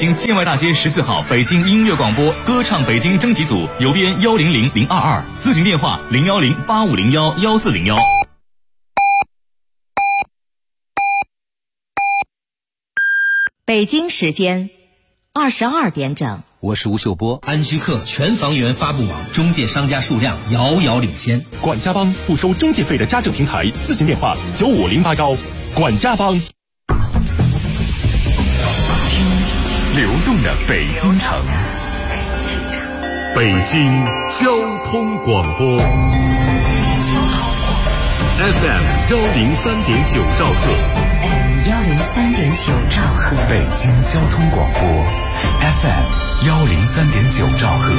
京建外大街14号北京音乐广播歌唱北京征集组，邮编100022，咨询电话01085011401。 北京时间22点整。 我是吴秀波。 安居客全房源发布网中介商家数量遥遥领先。 管家帮不收中介费的家政平台，咨询电话9508管家帮。 听流动的北京城，北京交通广播 FM 103.9兆赫 103.9兆赫， 北京交通广播 FM 103.9兆赫。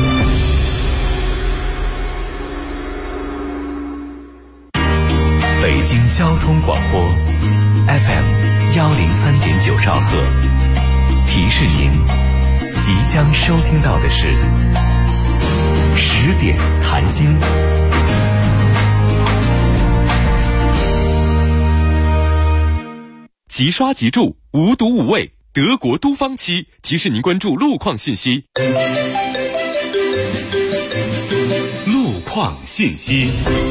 北京交通广播 FM 103.9兆赫，提示您即将收听到的是10点谈心。 即刷即住，无毒无味，德国都方漆提示您关注路况信息。 路况信息。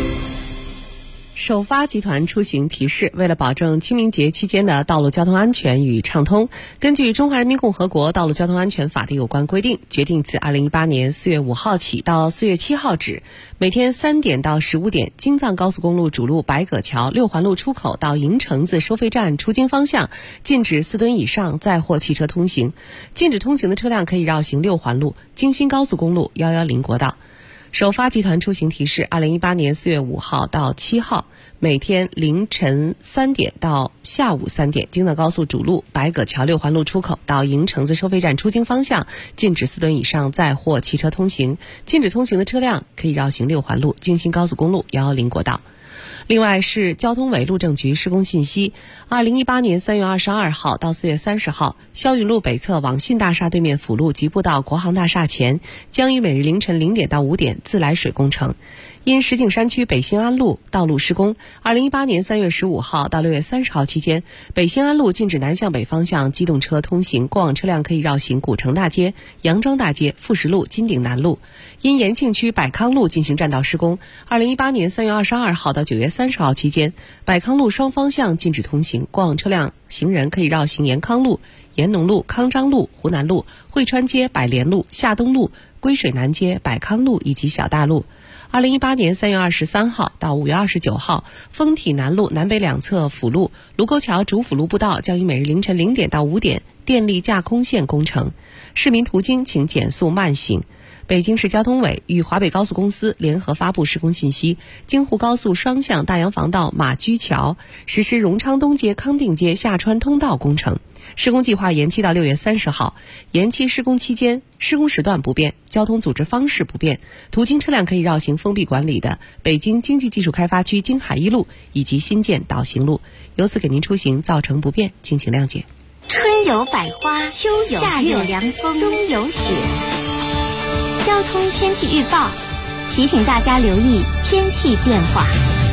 首发集团出行提示，为了保证清明节期间的道路交通安全与畅通，根据《中华人民共和国道路交通安全法》的有关规定，决定自2018年4月5号起到4月7号止，每天3点到15点，京藏高速公路主路白葛桥六环路出口到营城子收费站出京方向禁止4吨以上载货汽车通行，禁止通行的车辆可以绕行六环路、京新高速公路110国道。首发集团出行提示：2018年4月5号到7号，每天凌晨3点到下午3点，京藏高速主路白葛桥六环路出口到营城子收费站出京方向禁止4吨以上载货汽车通行，禁止通行的车辆可以绕行六环路、京新高速公路110国道。另外是交通委路政局施工信息：2018年3月22号到4月30号，霄云路北侧网信大厦对面辅路吉步道国航大厦前，将于每日凌晨0点到5点自来水工程。因石景山区北新安路道路施工，2018年3月15号到6月30号期间，北新安路禁止南向北方向机动车通行，过往车辆可以绕行古城大街、杨庄大街、富石路、金鼎南路。因延庆区百康路进行占道施工，2018年3月22号到9月30号期间，百康路双方向禁止通行，过往车辆、行人可以绕行延康路、延农路、康章路、湖南路、汇川街、百联路、夏东路、归水南街、百康路以及小大路。2018年3月23号到5月29号，丰体南路南北两侧辅路卢沟桥主辅路步道将于每日凌晨0点到5点电力架空线工程，市民途经请减速慢行。北京市交通委与华北高速公司联合发布施工信息：京沪高速双向大洋房道马驹桥实施荣昌东街、康定街下穿通道工程，施工计划延期到6月30号。延期施工期间，施工时段不变，交通组织方式不变，途经车辆可以绕行封闭管理的北京经济技术开发区京海一路以及新建导行路，由此给您出行造成不便，敬请谅解。 春有百花，秋有夏有凉风，冬有雪。交通天气预报提醒大家留意天气变化。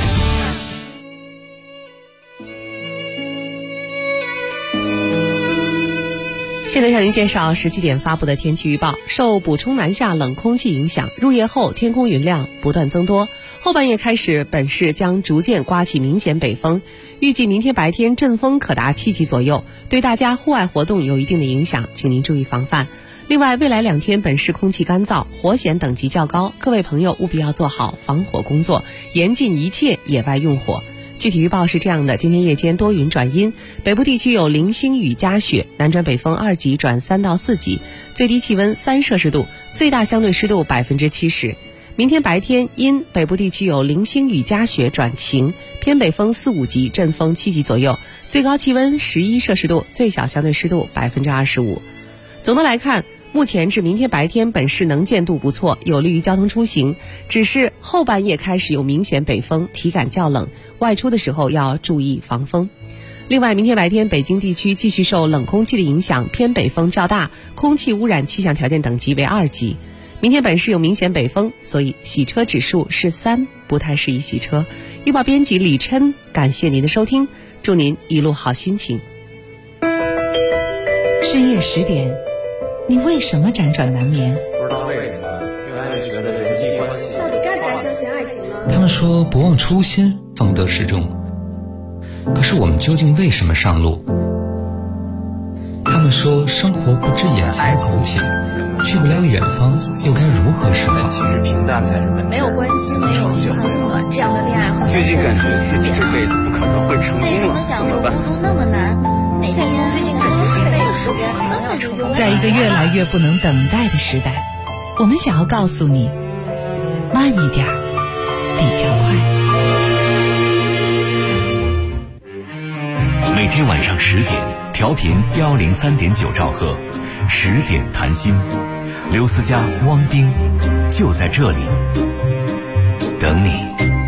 现在向您介绍17点发布的天气预报。受补充南下冷空气影响，入夜后天空云量不断增多，后半夜开始本市将逐渐刮起明显北风，预计明天白天阵风可达7级左右，对大家户外活动有一定的影响，请您注意防范。另外，未来2天本市空气干燥，火险等级较高，各位朋友务必要做好防火工作，严禁一切野外用火。具体预报是这样的：今天夜间多云转阴，北部地区有零星雨夹雪，南转北风2级转3到4级，最低气温3摄氏度，最大相对湿度70%。明天白天阴，北部地区有零星雨夹雪转晴，偏北风4、5级，阵风7级左右，最高气温11摄氏度，最小相对湿度25%。总的来看，目前至明天白天本市能见度不错，有利于交通出行，只是后半夜开始有明显北风，体感较冷，外出的时候要注意防风。另外，明天白天北京地区继续受冷空气的影响，偏北风较大，空气污染气象条件等级为2级。明天本市有明显北风，所以洗车指数是3，不太适宜洗车。预报编辑李琛，感谢您的收听，祝您一路好心情。 深夜10点， 你为什么辗转难眠？ 不知道为什么越来越觉得人际关系到底该不该相信爱情呢？ 他们说不忘初心方得始终，可是我们究竟为什么上路？他们说生活不止眼前的苟且，去不了远方，又该如何是好？ 其实平淡才是本质。 没有关系，没有遗憾温暖，这样的恋爱和最近感觉自己这辈子不可能会成功了，怎么办？ 孤独那么难，每天最近感觉这辈子怎么成功？ 在一个越来越不能等待的时代，我们想要告诉你，慢一点比较快。 每天晚上10点，调频103.9兆赫，10点谈心，刘思佳、汪冰就在这里等你。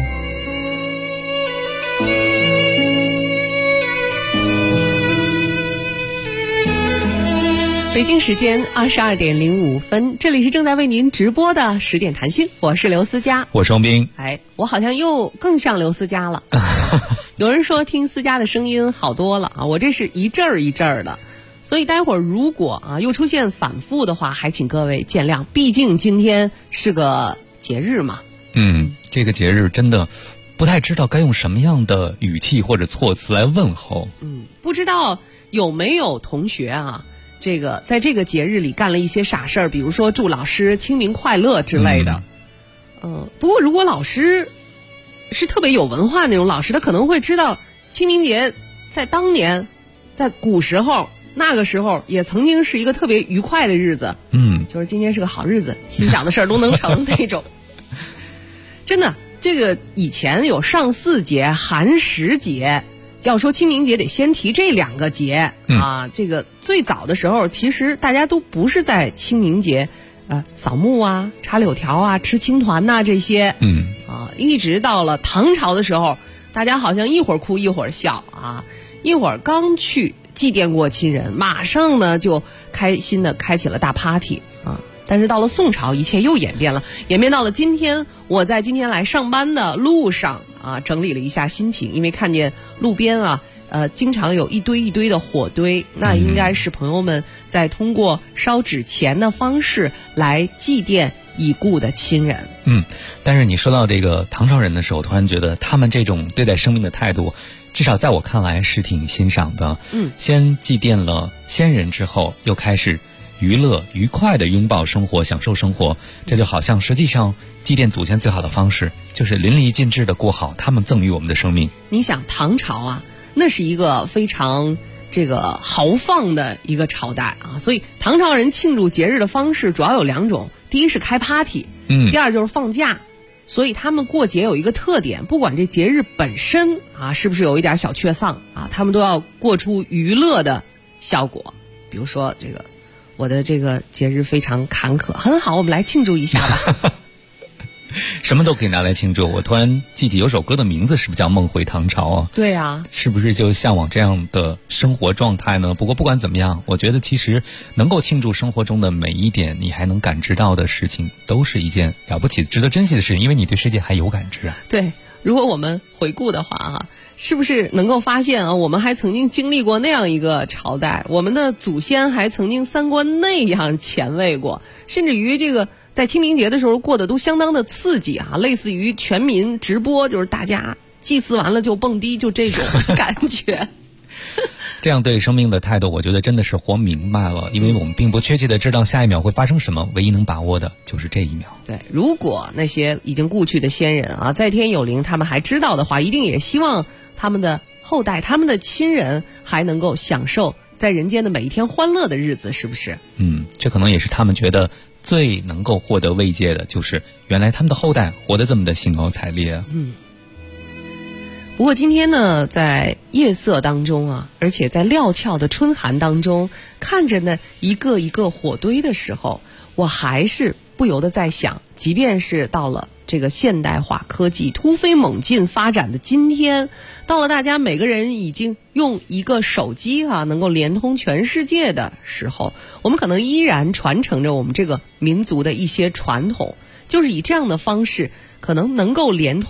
北京时间22点05分，这里是正在为您直播的10点谈心，我是刘思佳， 我是汪冰。 我好像又更像刘思佳了。有人说听思佳的声音好多了啊，我这是一阵儿一阵儿的，所以待会儿如果又出现反复的话，还请各位见谅，毕竟今天是个节日嘛。 这个节日真的不太知道该用什么样的语气或者措辞来问候。 不知道有没有同学在这个节日里干了一些傻事儿，比如说祝老师清明快乐之类的。不过如果老师是特别有文化那种老师，他可能会知道清明节在当年，在古时候那个时候也曾经是一个特别愉快的日子。就是今天是个好日子，心想的事儿都能成那种。真的，这个以前有上巳节、寒食节。要说清明节得先提这2个节这个最早的时候其实大家都不是在清明节扫墓插柳条吃青团这些一直到了唐朝的时候，大家好像一会儿哭一会儿笑一会儿刚去祭奠过亲人，马上呢就开心的开启了大 party 但是到了宋朝，一切又演变到了今天。我在今天来上班的路上整理了一下心情，因为看见路边经常有一堆一堆的火堆，那应该是朋友们在通过烧纸钱的方式来祭奠已故的亲人。 但是你说到这个唐朝人的时候，突然觉得他们这种对待生命的态度，至少在我看来是挺欣赏的。先祭奠了先人之后，又开始娱乐愉快的拥抱生活，享受生活。这就好像实际上祭奠祖先最好的方式就是淋漓尽致的过好他们赠予我们的生命。 你想唐朝那是一个非常豪放的一个朝代所以唐朝人庆祝节日的方式主要有2种，第一是开 party，第二就是放假。所以他们过节有一个特点，不管这节日本身是不是有一点小确丧他们都要过出娱乐的效果。比如说我的这个节日非常坎坷，很好，我们来庆祝一下吧。 什么都可以拿来庆祝。我突然记起有首歌的名字是不是叫《梦回唐朝》 对啊， 是不是就向往这样的生活状态呢？不过不管怎么样，我觉得其实能够庆祝生活中的每一点你还能感知到的事情，都是一件了不起值得珍惜的事情，因为你对世界还有感知对，如果我们回顾的话是不是能够发现我们还曾经经历过那样一个朝代，我们的祖先还曾经三观那样前卫过，甚至于在清明节的时候过得都相当的刺激类似于全民直播，就是大家祭祀完了就蹦迪，就这种感觉。 这样对生命的态度，我觉得真的是活明白了，因为我们并不确切的知道下一秒会发生什么，唯一能把握的就是这一秒。 对，如果那些已经故去的先人在天有灵，他们还知道的话，一定也希望他们的后代、他们的亲人还能够享受在人间的每一天欢乐的日子，是不是？ 这可能也是他们觉得最能够获得慰藉的，就是原来他们的后代活得这么的兴高采烈。 不过今天呢，在夜色当中而且在料峭的春寒当中，看着呢一个一个火堆的时候，我还是不由得在想，即便是到了这个现代化科技突飞猛进发展的今天，到了大家每个人已经用一个手机能够连通全世界的时候，我们可能依然传承着我们这个民族的一些传统，就是以这样的方式可能能够连通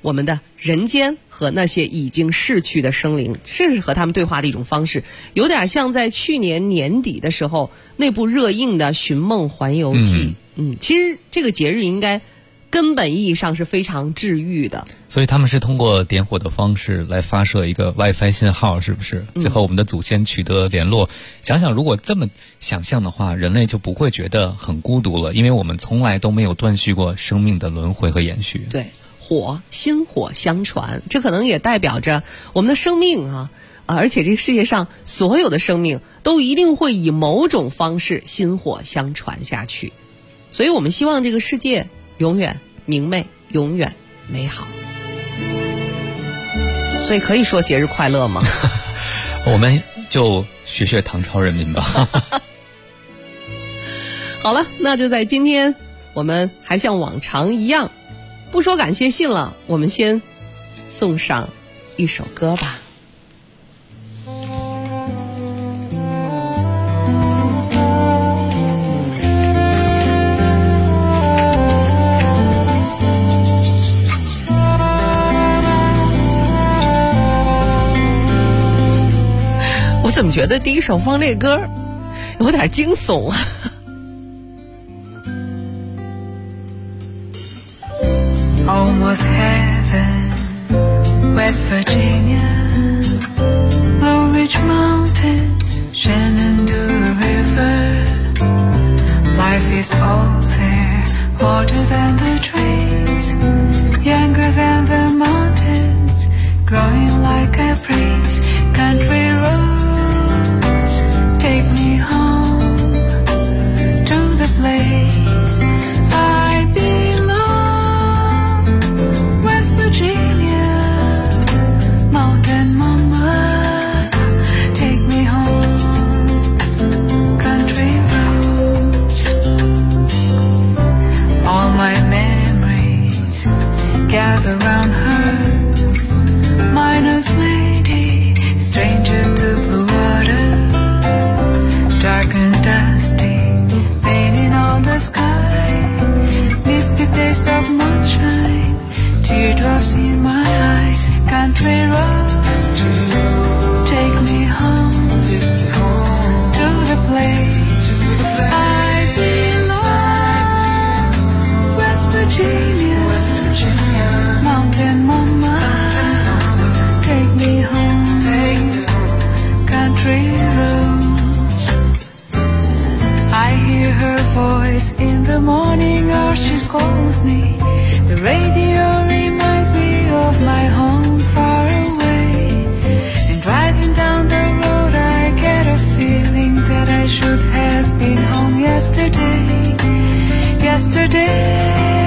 我们的人间和那些已经逝去的生灵，这是和他们对话的一种方式，有点像在去年年底的时候那部热映的《寻梦环游记》。其实这个节日应该根本意义上是非常治愈的， 所以他们是通过点火的方式来发射一个 WiFi 信号，是不是？就和我们的祖先取得联络。想想如果这么想象的话，人类就不会觉得很孤独了，因为我们从来都没有断续过生命的轮回和延续。 对，薪火相传，这可能也代表着我们的生命而且这个世界上所有的生命都一定会以某种方式薪火相传下去。所以我们希望这个世界永远明媚，永远美好。所以可以说节日快乐吗？ 我们就学学唐朝人民吧。 好了，那就在今天我们还像往常一样不说感谢信了，我们先送上一首歌吧。我怎么觉得第一首放这歌有点惊悚啊。 Almost heaven, West Virginia, Blue Ridge Mountains, Shenandoah River. Life is all there, older than the trees, younger than the mountains, growing like a breeze. Country roads, take me home to the place I belong. West Virginia, mountain mama, take me home. Country roads, all my memories gather round her. Miner's lady, stranger to blue water, dark and dusty, painting on the sky, misty taste of moonshine, teardrops in my eyes. Country roads, take me home to the place I belong. West Virginia, mountain mama, take me home. Country roads, I hear her voice in the morning hour. She calls me. The radio reminds me of my home far away. And driving down the road, I get a feeling that I should have been home yesterday. Yesterday.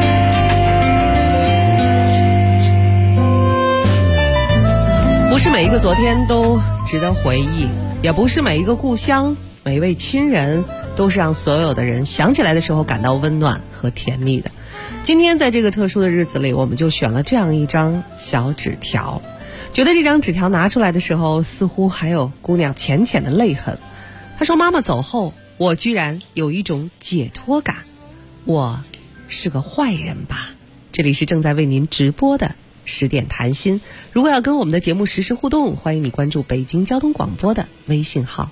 不是每一个昨天都值得回忆，也不是每一个故乡，每一位亲人都是让所有的人想起来的时候感到温暖和甜蜜的。今天在这个特殊的日子里，我们就选了这样一张小纸条，觉得这张纸条拿出来的时候，似乎还有姑娘浅浅的泪痕。她说，妈妈走后，我居然有一种解脱感，我是个坏人吧。这里是正在为您直播的10点谈心，如果要跟我们的节目实时互动，欢迎你关注北京交通广播的微信号。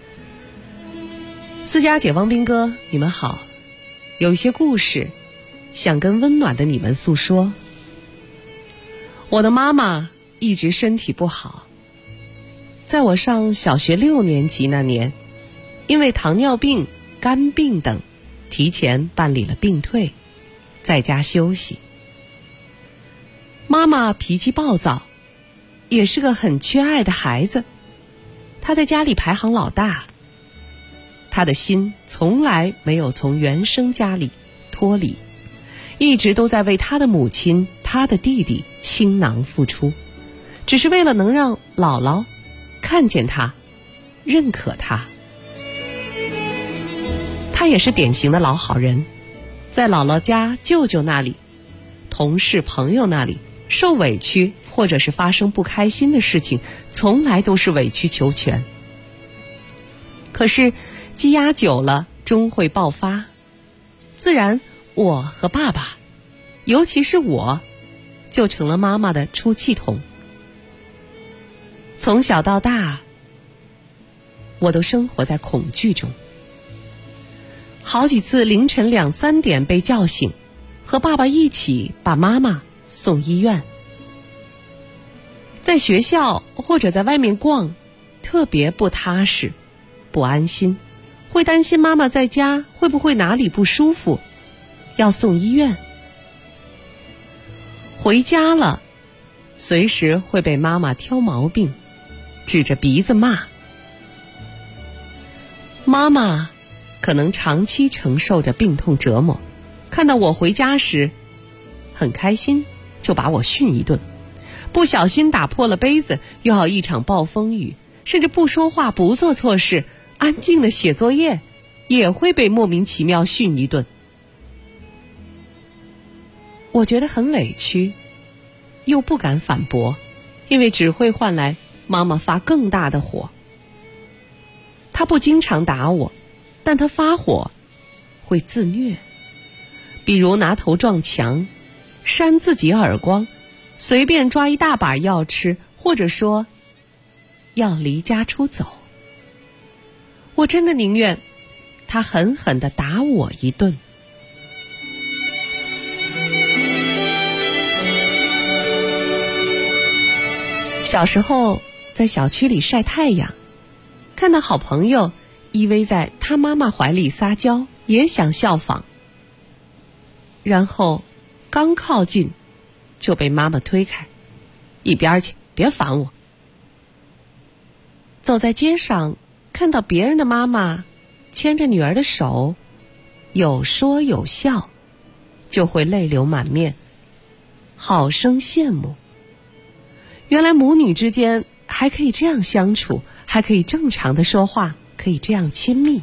思佳姐、汪斌哥，你们好，有一些故事想跟温暖的你们诉说。我的妈妈一直身体不好，在我上小学6年级那年，因为糖尿病、肝病等，提前办理了病退，在家休息。妈妈脾气暴躁，也是个很缺爱的孩子，她在家里排行老大，她的心从来没有从原生家里脱离，一直都在为她的母亲、她的弟弟倾囊付出，只是为了能让姥姥看见她、认可她。她也是典型的老好人，在姥姥家、舅舅那里、同事朋友那里受委屈或者是发生不开心的事情，从来都是委曲求全。可是积压久了终会爆发，自然我和爸爸，尤其是我， 就成了妈妈的出气筒。从小到大，我都生活在恐惧中。好几次凌晨2、3点被叫醒，和爸爸一起把妈妈送医院。在学校或者在外面逛，特别不踏实，不安心，会担心妈妈在家会不会哪里不舒服，要送医院。回家了，随时会被妈妈挑毛病，指着鼻子骂。妈妈可能长期承受着病痛折磨，看到我回家时很开心，就把我训一顿，不小心打破了杯子，又要一场暴风雨，甚至不说话不做错事，安静的写作业，也会被莫名其妙训一顿。我觉得很委屈，又不敢反驳，因为只会换来妈妈发更大的火。她不经常打我，但她发火会自虐，比如拿头撞墙，扇自己耳光，随便抓一大把药吃，或者说要离家出走。我真的宁愿她狠狠地打我一顿。小时候在小区里晒太阳，看到好朋友依偎在他妈妈怀里撒娇，也想效仿，然后刚靠近就被妈妈推开，一边去，别烦我。走在街上，看到别人的妈妈牵着女儿的手，有说有笑，就会泪流满面，好生羡慕。原来母女之间还可以这样相处，还可以正常的说话，可以这样亲密。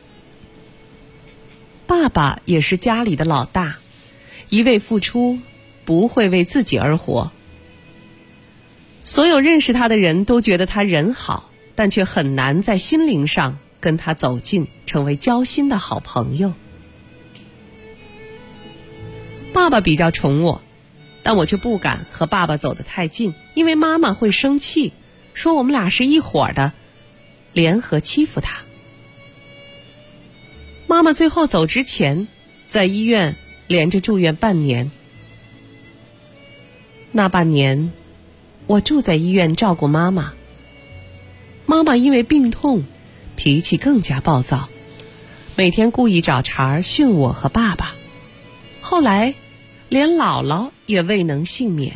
爸爸也是家里的老大，一味付出，不会为自己而活。所有认识他的人都觉得他人好，但却很难在心灵上跟他走近，成为交心的好朋友。爸爸比较宠我，但我却不敢和爸爸走得太近，因为妈妈会生气，说我们俩是一伙的，联合欺负他。妈妈最后走之前，在医院连着住院半年。那半年，我住在医院照顾妈妈。妈妈因为病痛，脾气更加暴躁，每天故意找茬训我和爸爸。后来连姥姥也未能幸免。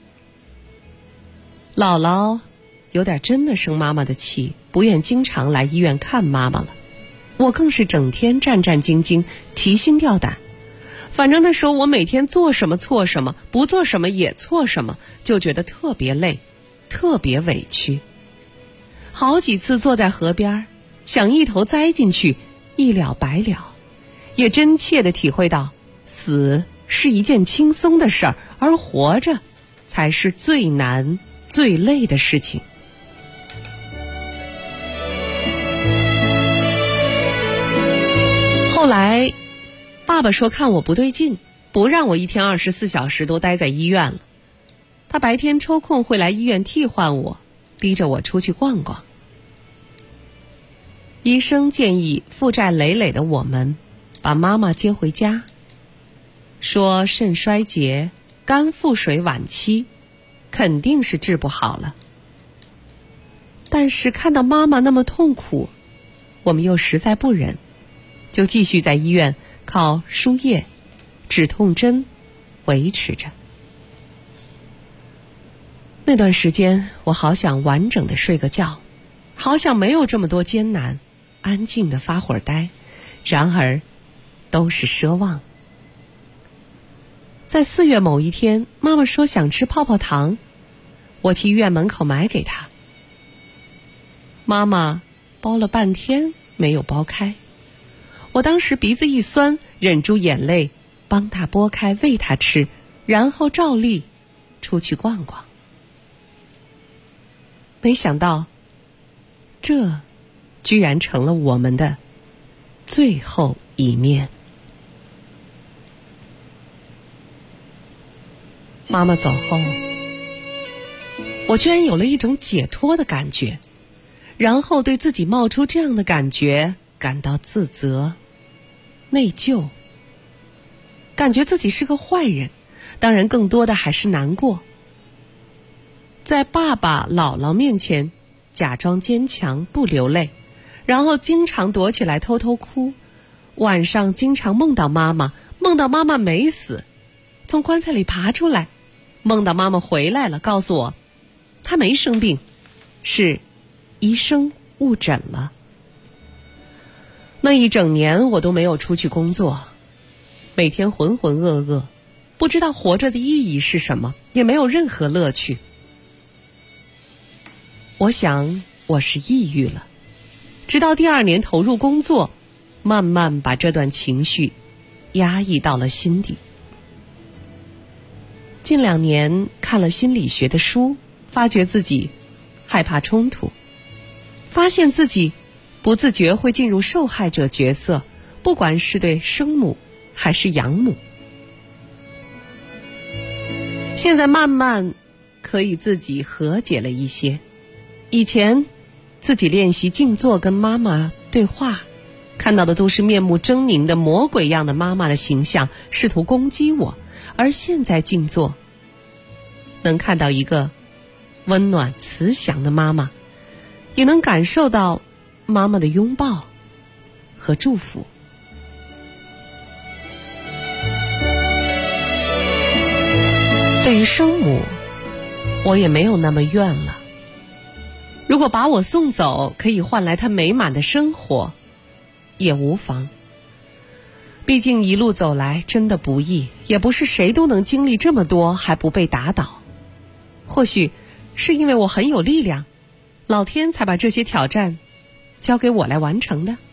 姥姥有点真的生妈妈的气，不愿经常来医院看妈妈了。我更是整天战战兢兢，提心吊胆。反正那时候我每天做什么错什么，不做什么也错什么，就觉得特别累，特别委屈。好几次坐在河边，想一头栽进去，一了百了，也真切地体会到死是一件轻松的事儿，而活着才是最难最累的事情。后来爸爸说看我不对劲，不让我一天24小时都待在医院了。他白天抽空会来医院替换我，逼着我出去逛逛。医生建议负债累累的我们把妈妈接回家，说肾衰竭、肝腹水晚期，肯定是治不好了。但是看到妈妈那么痛苦，我们又实在不忍，就继续在医院靠输液、止痛针维持着。那段时间，我好想完整的睡个觉，好想没有这么多艰难，安静的发会儿呆，然而都是奢望。在4月某一天，妈妈说想吃泡泡糖，我去医院门口买给她。妈妈剥了半天没有剥开，我当时鼻子一酸，忍住眼泪帮她剥开喂她吃，然后照例出去逛逛。没想到这居然成了我们的最后一面。 妈妈走后，我居然有了一种解脱的感觉，然后对自己冒出这样的感觉感到自责、内疚，感觉自己是个坏人，当然更多的还是难过。在爸爸、姥姥面前假装坚强不流泪，然后经常躲起来偷偷哭，晚上经常梦到妈妈，梦到妈妈没死，从棺材里爬出来，梦到妈妈回来了，告诉我她没生病，是医生误诊了。那一整年我都没有出去工作，每天浑浑噩噩，不知道活着的意义是什么，也没有任何乐趣。我想我是抑郁了，直到第2年投入工作，慢慢把这段情绪压抑到了心底。近2年看了心理学的书，发觉自己害怕冲突，发现自己不自觉会进入受害者角色，不管是对生母还是养母。现在慢慢可以自己和解了一些，以前自己练习静坐跟妈妈对话，看到的都是面目狰狞的魔鬼样的妈妈的形象，试图攻击我，而现在静坐能看到一个温暖慈祥的妈妈，也能感受到妈妈的拥抱和祝福。对于生母，我也没有那么怨了。如果把我送走可以换来她美满的生活，也无妨。毕竟一路走来真的不易，也不是谁都能经历这么多还不被打倒。或许是因为我很有力量，老天才把这些挑战交给我来完成的。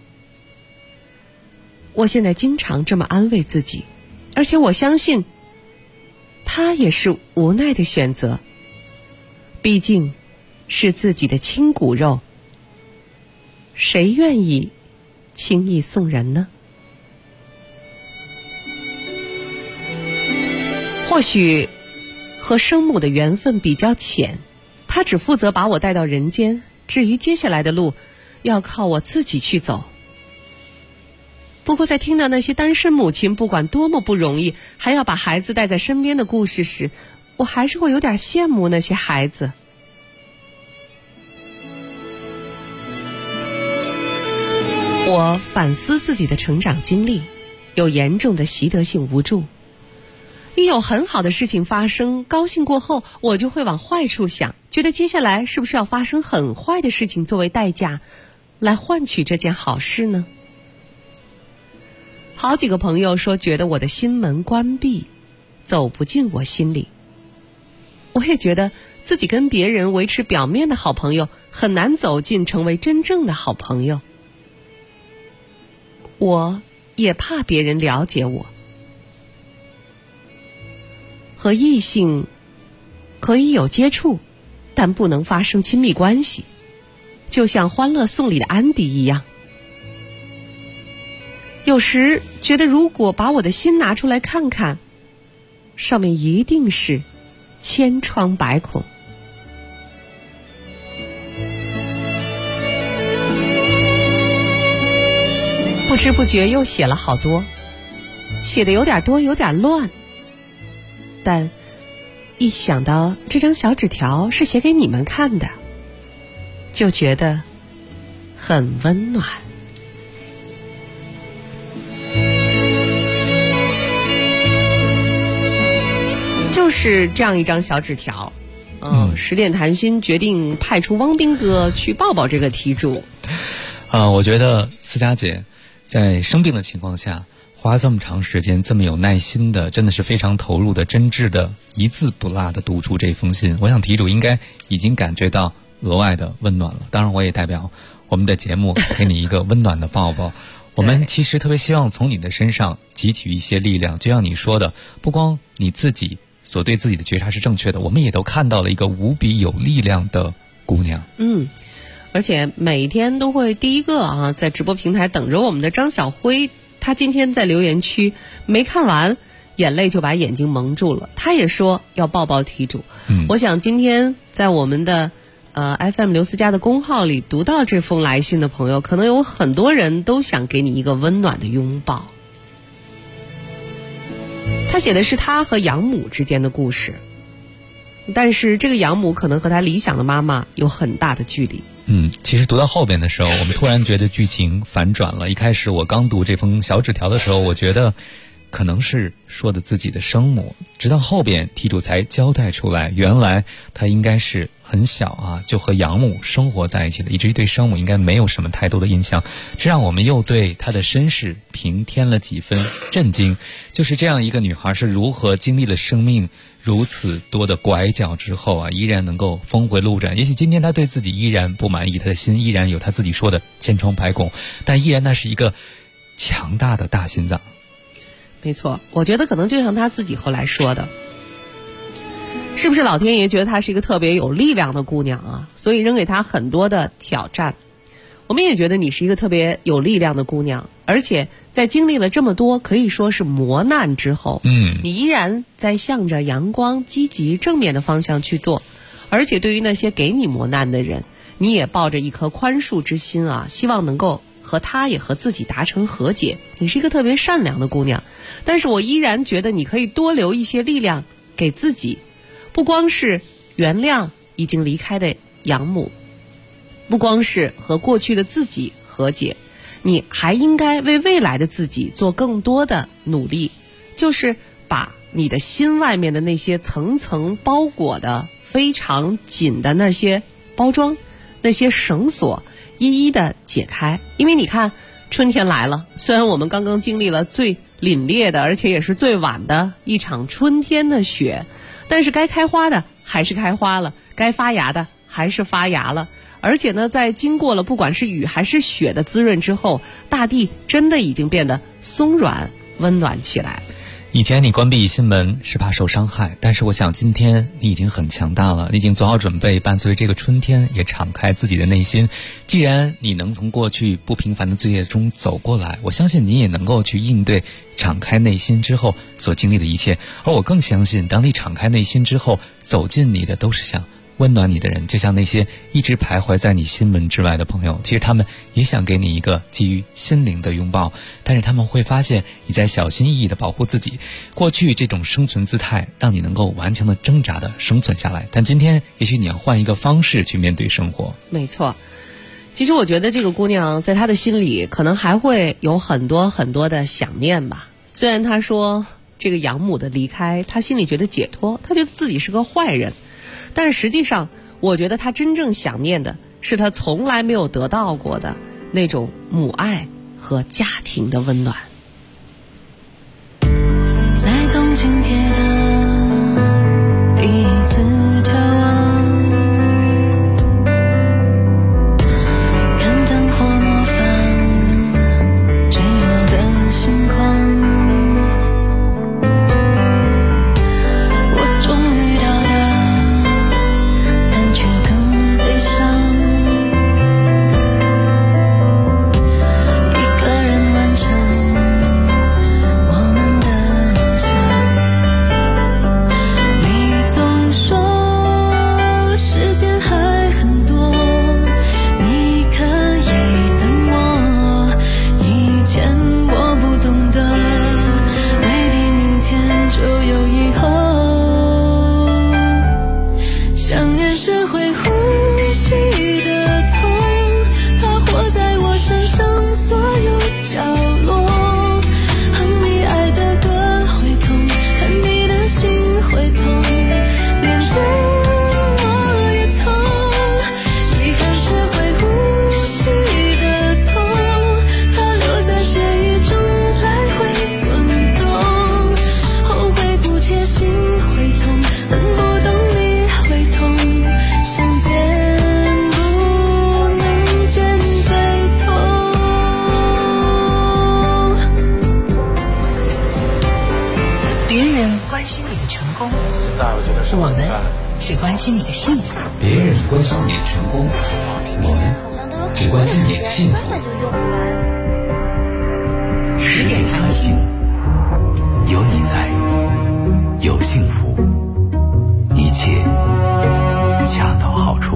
我现在经常这么安慰自己，而且我相信他也是无奈的选择，毕竟是自己的亲骨肉，谁愿意轻易送人呢？或许和生母的缘分比较浅，他只负责把我带到人间，至于接下来的路要靠我自己去走。不过在听到那些单身母亲不管多么不容易，还要把孩子带在身边的故事时，我还是会有点羡慕那些孩子。我反思自己的成长经历，有严重的习得性无助。一有很好的事情发生，高兴过后，我就会往坏处想，觉得接下来是不是要发生很坏的事情作为代价，来换取这件好事呢？好几个朋友说觉得我的心门关闭，走不进我心里。我也觉得自己跟别人维持表面的好朋友，很难走进成为真正的好朋友。我也怕别人了解我。和异性可以有接触，但不能发生亲密关系，就像《欢乐颂》里的安迪一样。有时觉得如果把我的心拿出来看看，上面一定是千疮百孔。不知不觉又写了好多，写的有点多有点乱，但一想到这张小纸条是写给你们看的，就觉得很温暖。就是这样一张小纸条，10点谈心决定派出汪斌哥去抱抱这个题主。 我觉得思佳姐在生病的情况下花这么长时间，这么有耐心的，真的是非常投入的、真挚的，一字不落的读出这封信。我想题主应该已经感觉到额外的温暖了。当然我也代表我们的节目给你一个温暖的抱抱。我们其实特别希望从你的身上汲取一些力量，就像你说的，不光你自己所对自己的觉察是正确的，我们也都看到了一个无比有力量的姑娘。 而且每天都会第一个在直播平台等着我们的张小辉，他今天在留言区没看完， 眼泪就把眼睛蒙住了。他也说要抱抱题主。我想今天在我们的FM 刘思佳的公号里读到这封来信的朋友，可能有很多人都想给你一个温暖的拥抱。他写的是他和养母之间的故事，但是这个养母可能和他理想的妈妈有很大的距离。 其实读到后边的时候，我们突然觉得剧情反转了。一开始我刚读这封小纸条的时候，我觉得可能是说的自己的生母，直到后边题主才交代出来，原来他应该是很小啊就和养母生活在一起的，以至于对生母应该没有什么太多的印象，这让我们又对他的身世平添了几分震惊。就是这样一个女孩是如何经历了生命如此多的拐角之后啊，依然能够峰回路转。也许今天她对自己依然不满意，她的心依然有她自己说的千疮百孔，但依然那是一个强大的大心脏。 没错，我觉得可能就像她自己后来说的，是不是老天爷觉得她是一个特别有力量的姑娘啊，所以扔给她很多的挑战。我们也觉得你是一个特别有力量的姑娘，而且在经历了这么多可以说是磨难之后，你依然在向着阳光积极正面的方向去做，而且对于那些给你磨难的人，你也抱着一颗宽恕之心啊，希望能够和他也和自己达成和解。你是一个特别善良的姑娘，但是我依然觉得你可以多留一些力量给自己，不光是原谅已经离开的养母，不光是和过去的自己和解，你还应该为未来的自己做更多的努力，就是把你的心外面的那些层层包裹的非常紧的那些包装，那些绳索一一的解开。因为你看春天来了，虽然我们刚刚经历了最凛冽的而且也是最晚的一场春天的雪，但是该开花的还是开花了，该发芽的还是发芽了。而且呢，在经过了不管是雨还是雪的滋润之后，大地真的已经变得松软温暖起来。 以前你关闭心门是怕受伤害，但是我想今天你已经很强大了，你已经做好准备，伴随这个春天也敞开自己的内心。既然你能从过去不平凡的岁月中走过来，我相信你也能够去应对敞开内心之后所经历的一切。而我更相信，当你敞开内心之后，走进你的都是想温暖你的人，就像那些一直徘徊在你心门之外的朋友，其实他们也想给你一个基于心灵的拥抱，但是他们会发现你在小心翼翼地保护自己。过去这种生存姿态让你能够顽强地挣扎地生存下来，但今天也许你要换一个方式去面对生活。 没错，其实我觉得这个姑娘在她的心里可能还会有很多很多的想念吧。虽然她说这个养母的离开她心里觉得解脱，她觉得自己是个坏人，但是实际上我觉得他真正想念的是他从来没有得到过的那种母爱和家庭的温暖。 在东京铁塔第一次眺望，看灯火模仿坠落的星光，我终于到达，但却更悲伤。一个人完成我们的梦想。你总说时间还很多，你可以等我。以前我不懂得 maybe 明天就有以后。想念是会呼吸的痛，它活在我身上所有角落。哼你爱的歌会痛，看你的心会痛，连着我也痛。遗憾是会呼吸的痛，它留在血液中来回滚动。后悔不贴心会痛，恨不懂你会痛，相见不能见最痛。 别人关心你的成功，我们只关心你的幸福。 别人关心你的成功，我们只关心你的幸福。 10点开心， 有你在。 有幸福，一切恰到好处。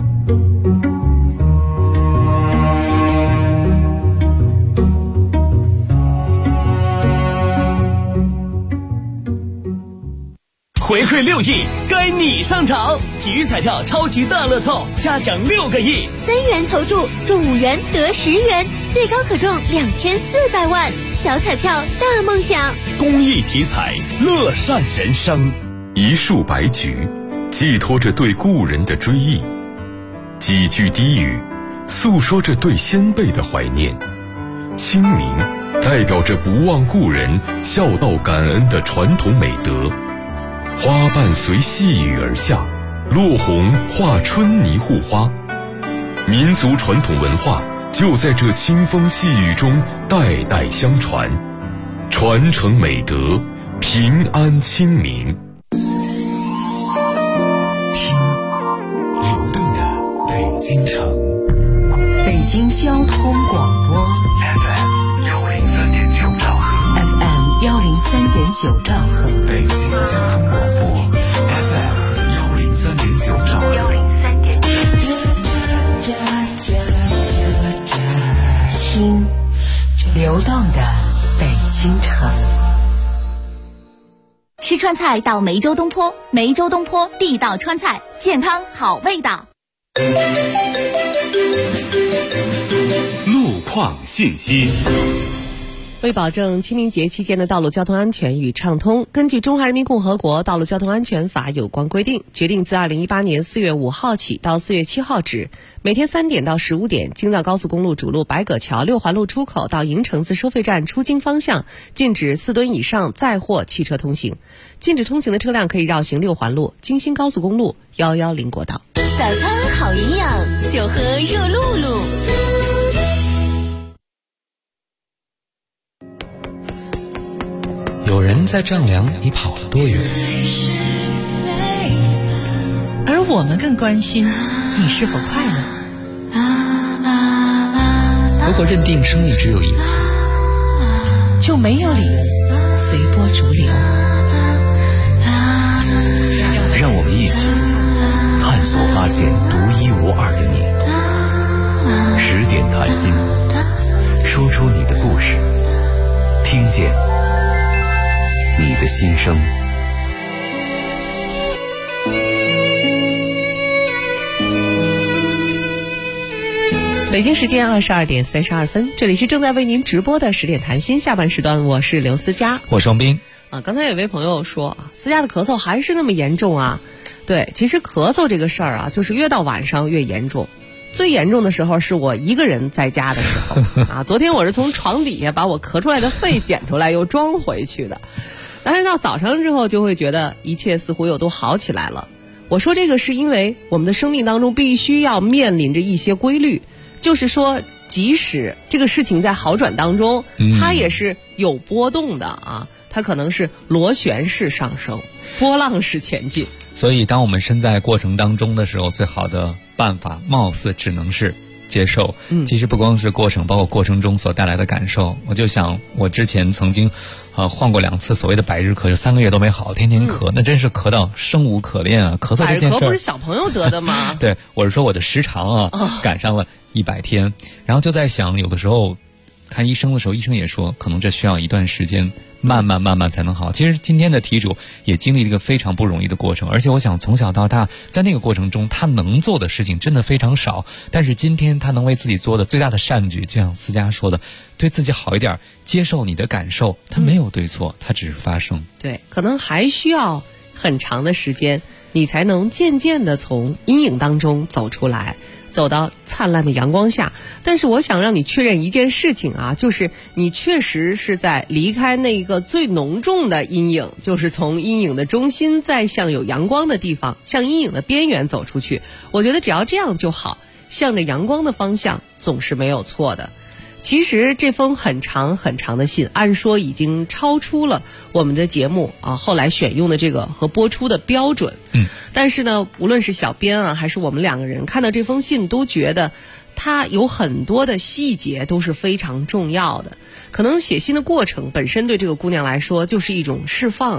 回馈6亿，该你上场！体育彩票超级大乐透，嘉奖6个亿 ，3元投注中5元得10元，最高可中2400万。小彩票大梦想， 公益体彩，乐善人生。 一束白菊，寄托着对故人的追忆；几句低语，诉说着对先辈的怀念。清明，代表着不忘故人、孝道感恩的传统美德。花瓣随细雨而下，落红化春泥护花。民族传统文化就在这清风细雨中代代相传，传承美德，平安清明。 听流动的北京城， 北京交通广播 FM 103.9兆赫 ，FM 103.9兆赫， 北京交通广播 FM 103.9兆赫。 听流动的北京城。 吃川菜到梅州东坡，梅州东坡地道川菜，健康好味道。 路况信息。 为保证清明节期间的道路交通安全与畅通，根据《中华人民共和国道路交通安全法》有关规定，决定自2018年4月5号起到4月7号止，每天3点到15点，京藏高速公路主路白葛桥6环路出口到营城子收费站出京方向，禁止4吨以上载货汽车通行。禁止通行的车辆可以绕行6环路、京新高速公路、110国道。 早餐好营养，就喝热露露。 有人在丈量你跑了多远， 而我们更关心你是否快乐。 如果认定生命只有一次， 就没有理由随波逐流。 让我们一起探索发现独一无二的你。10点谈心，说出你的故事，听见你的心声。 北京时间22点32分，这里是正在为您直播的10点谈心下半时段，我是刘思佳， 我是王斌。 刚才有位朋友说思佳的咳嗽还是那么严重啊？对，其实咳嗽这个事儿啊，就是越到晚上越严重。最严重的时候是我一个人在家的时候啊，昨天我是从床底下把我咳出来的肺捡出来又装回去的。但是到早上之后就会觉得一切似乎又都好起来了。我说这个是因为我们的生命当中必须要面临着一些规律，就是说即使这个事情在好转当中，它也是有波动的啊，它可能是螺旋式上升，波浪式前进。 所以当我们身在过程当中的时候，最好的办法貌似只能是接受。其实不光是过程，包括过程中所带来的感受。我就想我之前曾经患过2次所谓的百日咳，就3个月都没好，天天咳，那真是咳到生无可恋啊！咳嗽这件事， 百日咳不是小朋友得的吗？ 对，我是说我的时长啊，赶上了100天，然后就在想，有的时候看医生的时候，医生也说可能这需要一段时间，慢慢才能好。其实今天的题主也经历了一个非常不容易的过程，而且我想从小到大在那个过程中他能做的事情真的非常少，但是今天他能为自己做的最大的善举，就像思佳说的，对自己好一点，接受你的感受，它没有对错，它只是发生。 对，可能还需要很长的时间，你才能渐渐地从阴影当中走出来，走到灿烂的阳光下。但是我想让你确认一件事情啊，就是你确实是在离开那个最浓重的阴影，就是从阴影的中心再向有阳光的地方，向阴影的边缘走出去。我觉得只要这样就好，向着阳光的方向总是没有错的。其实这封很长很长的信，按说已经超出了我们的节目啊后来选用的这个和播出的标准。但是呢，无论是小编啊，还是我们2个人看到这封信，都觉得它有很多的细节都是非常重要的。可能写信的过程本身对这个姑娘来说就是一种释放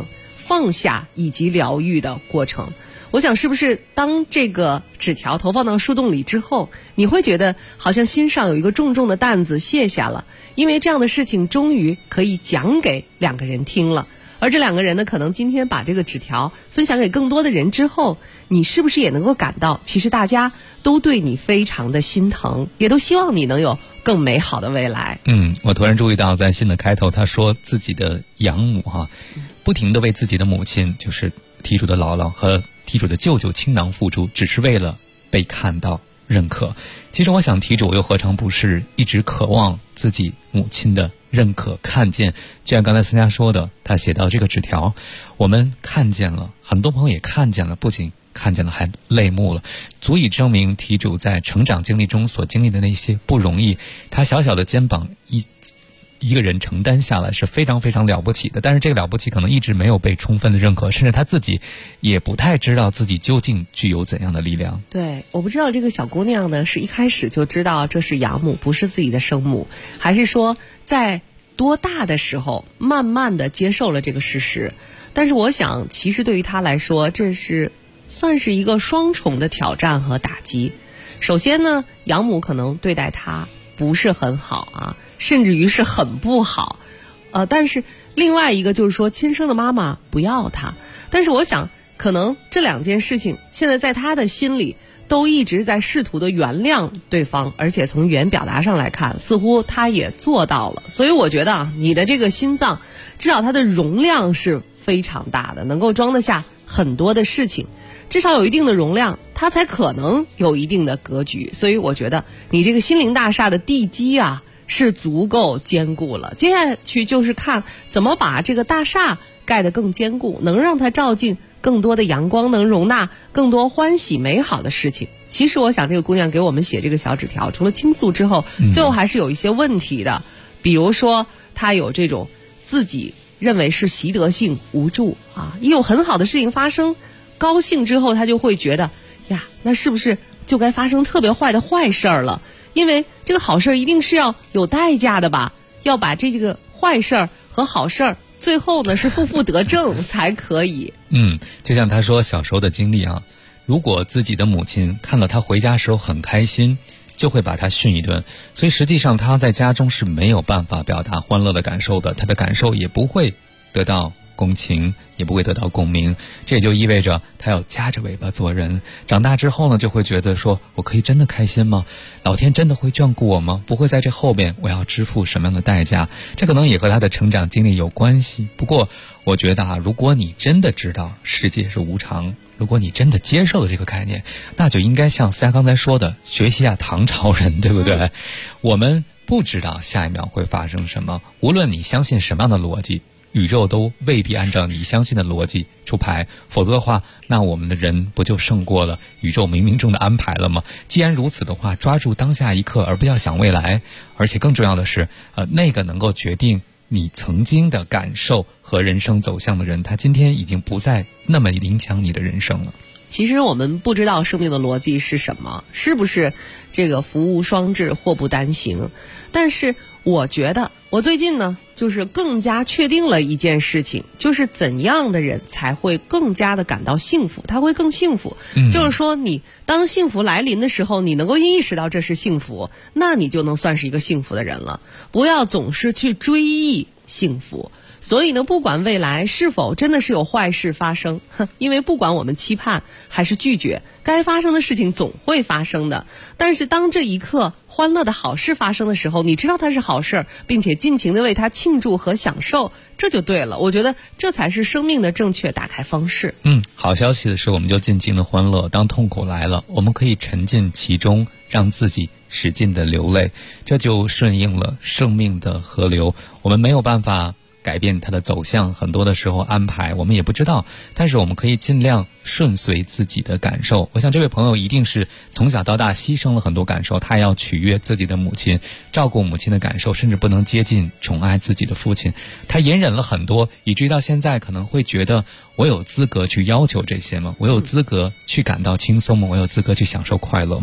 放下以及疗愈的过程。我想是不是当这个纸条投放到树洞里之后，你会觉得好像心上有一个重重的担子卸下了，因为这样的事情终于可以讲给两个人听了。而这两个人呢，可能今天把这个纸条分享给更多的人之后，你是不是也能够感到其实大家都对你非常的心疼，也都希望你能有更美好的未来。 我突然注意到在信的开头他说自己的养母不停地为自己的母亲，就是题主的姥姥和题主的舅舅倾囊付出，只是为了被看到认可。其实我想题主又何尝不是一直渴望自己母亲的认可看见。就像刚才思佳说的，他写到这个纸条，我们看见了，很多朋友也看见了，不仅看见了还泪目了，足以证明题主在成长经历中所经历的那些不容易，他小小的肩膀一个人承担下来是非常非常了不起的。但是这个了不起可能一直没有被充分的认可，甚至他自己也不太知道自己究竟具有怎样的力量。 对，我不知道这个小姑娘呢是一开始就知道这是养母不是自己的生母，还是说在多大的时候慢慢的接受了这个事实。但是我想其实对于她来说，这是算是一个双重的挑战和打击。首先呢，养母可能对待她不是很好甚至于是很不好，但是另外一个就是说亲生的妈妈不要她。但是我想可能这两件事情现在在她的心里都一直在试图的原谅对方，而且从语言表达上来看似乎她也做到了。所以我觉得你的这个心脏至少它的容量是非常大的，能够装得下很多的事情，至少有一定的容量，它才可能有一定的格局。所以我觉得你这个心灵大厦的地基是足够坚固了，接下去就是看怎么把这个大厦盖得更坚固，能让它照进更多的阳光，能容纳更多欢喜美好的事情。其实我想这个姑娘给我们写这个小纸条，除了倾诉之后，最后还是有一些问题的，比如说她有这种自己认为是习得性无助一有很好的事情发生，高兴之后她就会觉得呀，那是不是就该发生特别坏的坏事儿了？因为这个好事一定是要有代价的吧，要把这个坏事和好事最后呢是负负得正才可以。 就像他说小时候的经历如果自己的母亲看到他回家时候很开心，就会把他训一顿，所以实际上他在家中是没有办法表达欢乐的感受的，他的感受也不会得到共情，也不会得到共鸣。这也就意味着他要夹着尾巴做人。长大之后呢，就会觉得说，我可以真的开心吗？老天真的会眷顾我吗？不会在这后边我要支付什么样的代价？这可能也和他的成长经历有关系。不过我觉得如果你真的知道世界是无常，如果你真的接受了这个概念，那就应该像思佳刚才说的，学习唐朝人，对不对？我们不知道下一秒会发生什么，无论你相信什么样的逻辑，宇宙都未必按照你相信的逻辑出牌，否则的话，那我们的人不就胜过了宇宙冥冥中的安排了吗？既然如此的话，抓住当下一刻，而不要想未来。而且更重要的是，那个能够决定你曾经的感受和人生走向的人，他今天已经不再那么影响你的人生了。 其实我们不知道生命的逻辑是什么，是不是这个福无双至，祸不单行。但是我觉得我最近呢，就是更加确定了一件事情，就是怎样的人才会更加的感到幸福，他会更幸福。就是说你当幸福来临的时候，你能够意识到这是幸福，那你就能算是一个幸福的人了。不要总是去追忆幸福。所以呢，不管未来是否真的是有坏事发生，因为不管我们期盼还是拒绝，该发生的事情总会发生的。但是当这一刻欢乐的好事发生的时候，你知道它是好事，并且尽情的为它庆祝和享受，这就对了。我觉得这才是生命的正确打开方式。 好消息的是，我们就尽情的欢乐，当痛苦来了，我们可以沉浸其中，让自己使劲的流泪，这就顺应了生命的河流。我们没有办法改变它的走向，很多的时候安排我们也不知道，但是我们可以尽量顺随自己的感受。我想这位朋友一定是从小到大牺牲了很多感受，他要取悦自己的母亲，照顾母亲的感受，甚至不能接近宠爱自己的父亲，他隐忍了很多，以至于到现在可能会觉得，我有资格去要求这些吗？我有资格去感到轻松吗？我有资格去享受快乐吗？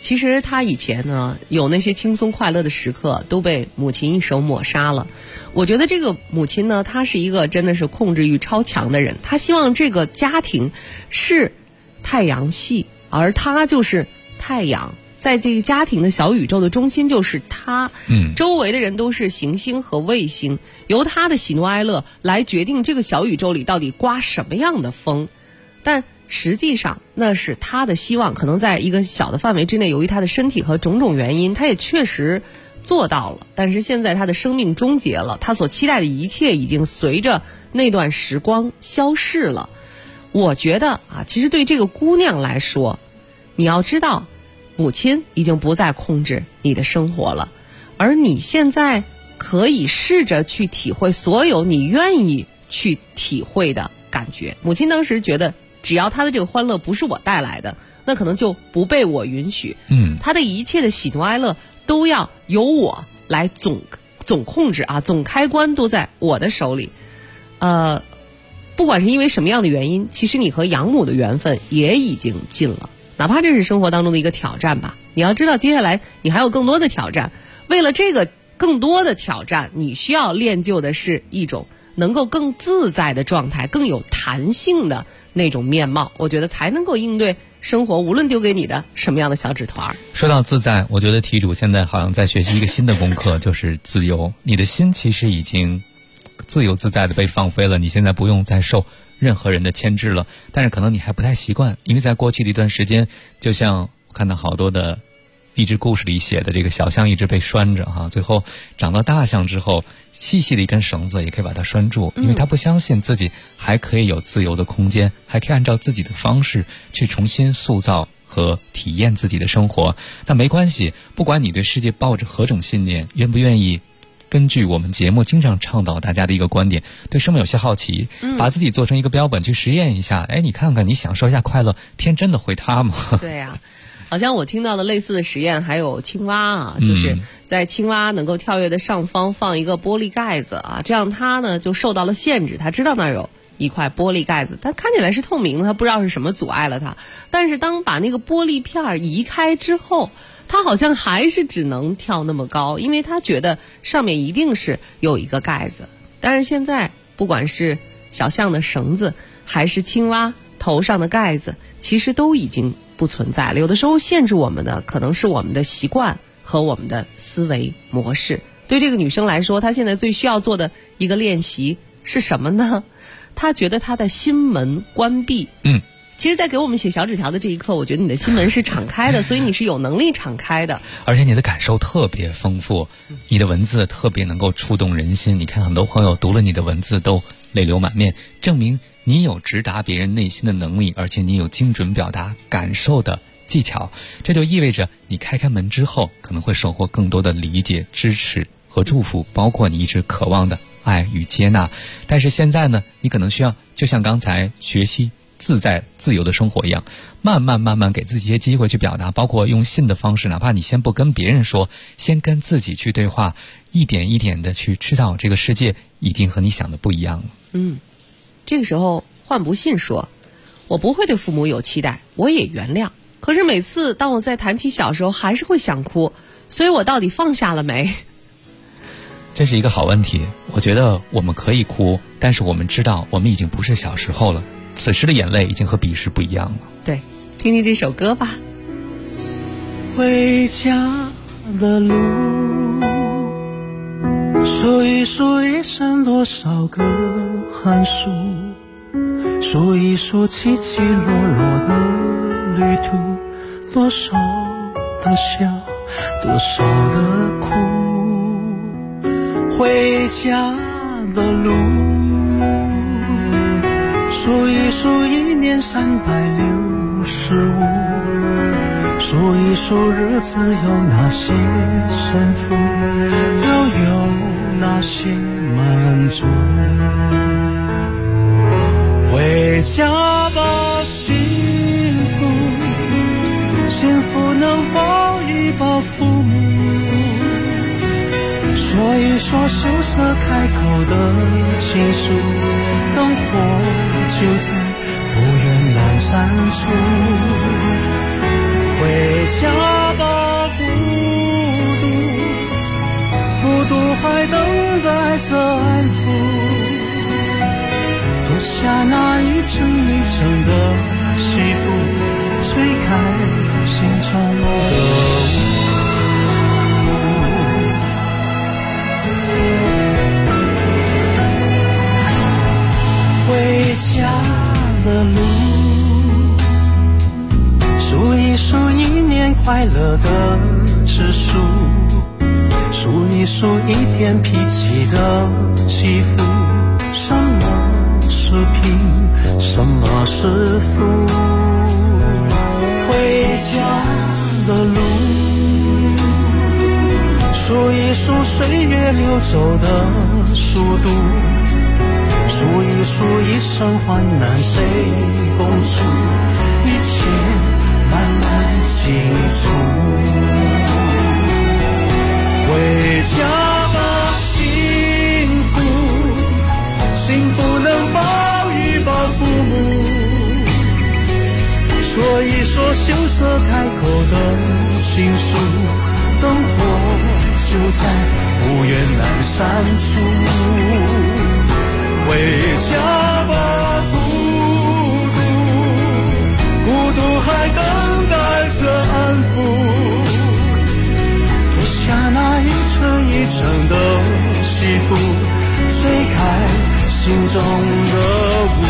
其实他以前呢有那些轻松快乐的时刻都被母亲一手抹杀了。我觉得这个母亲呢，她是一个真的是控制欲超强的人，她希望这个家庭是太阳系，而她就是太阳，在这个家庭的小宇宙的中心就是她，周围的人都是行星和卫星，由她的喜怒哀乐来决定这个小宇宙里到底刮什么样的风。但实际上那是她的希望，可能在一个小的范围之内，由于她的身体和种种原因，她也确实做到了，但是现在她的生命终结了，她所期待的一切已经随着那段时光消逝了。我觉得其实对这个姑娘来说，你要知道母亲已经不再控制你的生活了，而你现在可以试着去体会所有你愿意去体会的感觉。母亲当时觉得只要她的这个欢乐不是我带来的，那可能就不被我允许。她的一切的喜怒哀乐都要由我来总控制总开关都在我的手里。不管是因为什么样的原因，其实你和养母的缘分也已经尽了，哪怕这是生活当中的一个挑战吧。你要知道接下来你还有更多的挑战，为了这个更多的挑战，你需要练就的是一种能够更自在的状态，更有弹性的那种面貌，我觉得才能够应对生活无论丢给你的什么样的小纸团。 说到自在，我觉得题主现在好像在学习一个新的功课，就是自由。你的心其实已经自由自在的被放飞了，你现在不用再受任何人的牵制了，但是可能你还不太习惯，因为在过去的一段时间，就像我看到好多的励志故事里写的，这个小象一直被拴着最后长到大象之后，细细的一根绳子也可以把它拴住，因为他不相信自己还可以有自由的空间，还可以按照自己的方式去重新塑造和体验自己的生活。但没关系，不管你对世界抱着何种信念，愿不愿意根据我们节目经常倡导大家的一个观点，对生活有些好奇，把自己做成一个标本去实验一下，你看看你享受一下快乐，天真的会塌吗？ 对呀，好像我听到的类似的实验还有青蛙就是在青蛙能够跳跃的上方放一个玻璃盖子这样它呢就受到了限制，它知道那儿有一块玻璃盖子，它看起来是透明的，它不知道是什么阻碍了它，但是当把那个玻璃片移开之后，他好像还是只能跳那么高，因为他觉得上面一定是有一个盖子。但是现在不管是小象的绳子还是青蛙头上的盖子，其实都已经不存在了。有的时候限制我们的可能是我们的习惯和我们的思维模式。对这个女生来说，她现在最需要做的一个练习是什么呢？她觉得她的心门关闭。其实在给我们写小纸条的这一刻，我觉得你的心门是敞开的，所以你是有能力敞开的， 而且你的感受特别丰富，你的文字特别能够触动人心。你看很多朋友读了你的文字都泪流满面，证明你有直达别人内心的能力，而且你有精准表达感受的技巧。这就意味着你开门之后可能会收获更多的理解、支持和祝福，包括你一直渴望的爱与接纳。但是现在呢，你可能需要就像刚才学习自在自由的生活一样，慢慢给自己一些机会去表达，包括用信的方式，哪怕你先不跟别人说，先跟自己去对话，一点一点的去知道这个世界已经和你想的不一样了。 这个时候换不信说，我不会对父母有期待，我也原谅，可是每次当我在谈起小时候还是会想哭，所以我到底放下了没？ 这是一个好问题。我觉得我们可以哭，但是我们知道我们已经不是小时候了，此时的眼泪已经和彼时不一样了。 对，听听这首歌吧。 回家的路，数一数一生多少个寒暑，数一数起起落落的旅途，多少的笑，多少的苦。回家的路，数一数一年365，数一数日子有哪些胜负，又有哪些满足。回家吧，幸福，幸福能抱一抱父母，说一说羞涩开口的情书，灯火就在不远阑珊处。回家吧， 待着安抚，脱下那一层一层的西服，吹开心中的雾。回家的路，数一数一年快乐的指数，数一数一点脾气的起伏，什么是贫，什么是富？回家的路，数一数岁月流走的速度，数一数一生患难谁共处，一切慢慢清楚。回家吧，幸福，幸福能抱一抱父母，说一说羞涩开口的情书，灯火就在不远阑珊处。回家吧，孤独还等待着安抚，脱下那一层一层的西服，吹开心中的雾。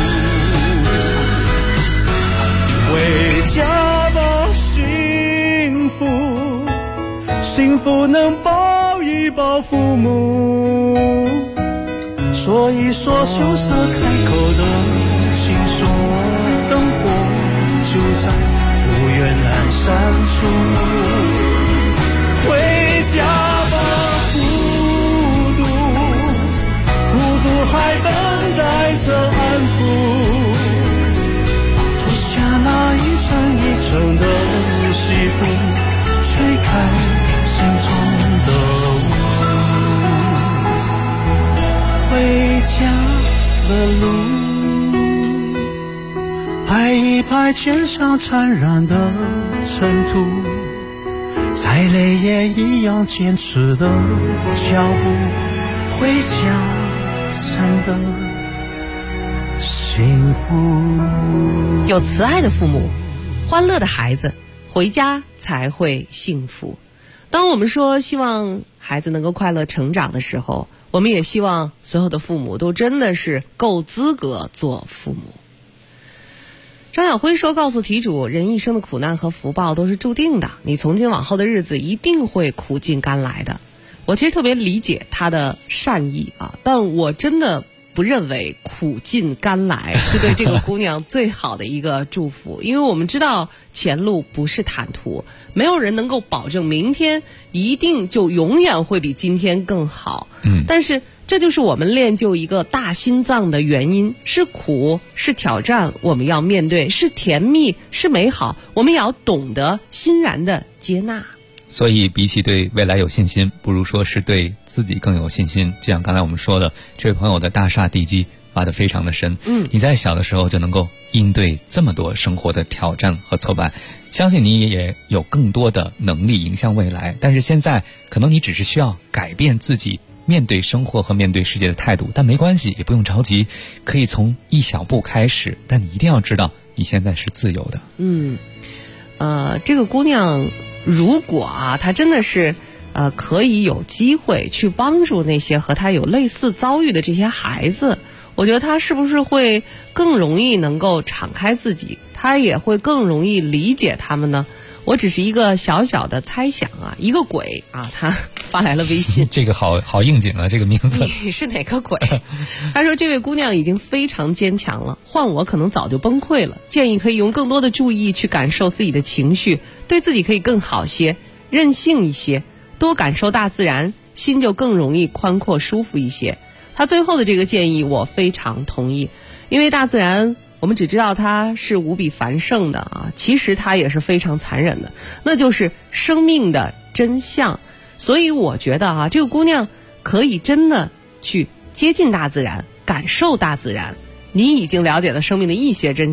回家吧，幸福，幸福能抱一抱父母，说一说羞涩开口的情书，灯火就在不远阑珊处。回家吧，孤独还等待着安抚，脱下那一层一层的西服，吹开心中的雾。回家的路，拍一拍肩上缠染的尘土，再累也一样坚持的脚步，回家真的幸福。 有慈爱的父母，欢乐的孩子，回家才会幸福。当我们说希望孩子能够快乐成长的时候，我们也希望所有的父母都真的是够资格做父母。张晓辉说，告诉题主，人一生的苦难和福报都是注定的，你从今往后的日子一定会苦尽甘来的。我其实特别理解他的善意啊，但我真的不认为苦尽甘来是对这个姑娘最好的一个祝福，因为我们知道前路不是坦途，没有人能够保证明天一定就永远会比今天更好。但是这就是我们练就一个大心脏的原因，是苦，是挑战，我们要面对，是甜蜜，是美好，我们也要懂得欣然的接纳。 所以比起对未来有信心，不如说是对自己更有信心。就像刚才我们说的，这位朋友的大厦地基挖得非常的深，你在小的时候就能够应对这么多生活的挑战和挫败，相信你也有更多的能力迎向未来。但是现在可能你只是需要改变自己面对生活和面对世界的态度，但没关系，也不用着急，可以从一小步开始，但你一定要知道你现在是自由的。 这个姑娘如果她真的是可以有机会去帮助那些和她有类似遭遇的这些孩子，我觉得她是不是会更容易能够敞开自己，她也会更容易理解他们呢？我只是一个小小的猜想啊，一个鬼啊，他发来了微信， 这个好应景啊，这个名字。 你是哪个鬼？他说这位姑娘已经非常坚强了，换我可能早就崩溃了。建议可以用更多的注意去感受自己的情绪，对自己可以更好些，任性一些，多感受大自然，心就更容易宽阔舒服一些。他最后的这个建议我非常同意，因为大自然我们只知道它是无比繁盛的啊，其实它也是非常残忍的，那就是生命的真相。所以我觉得啊，这个姑娘可以真的去接近大自然，感受大自然。你已经了解了生命的一些真相，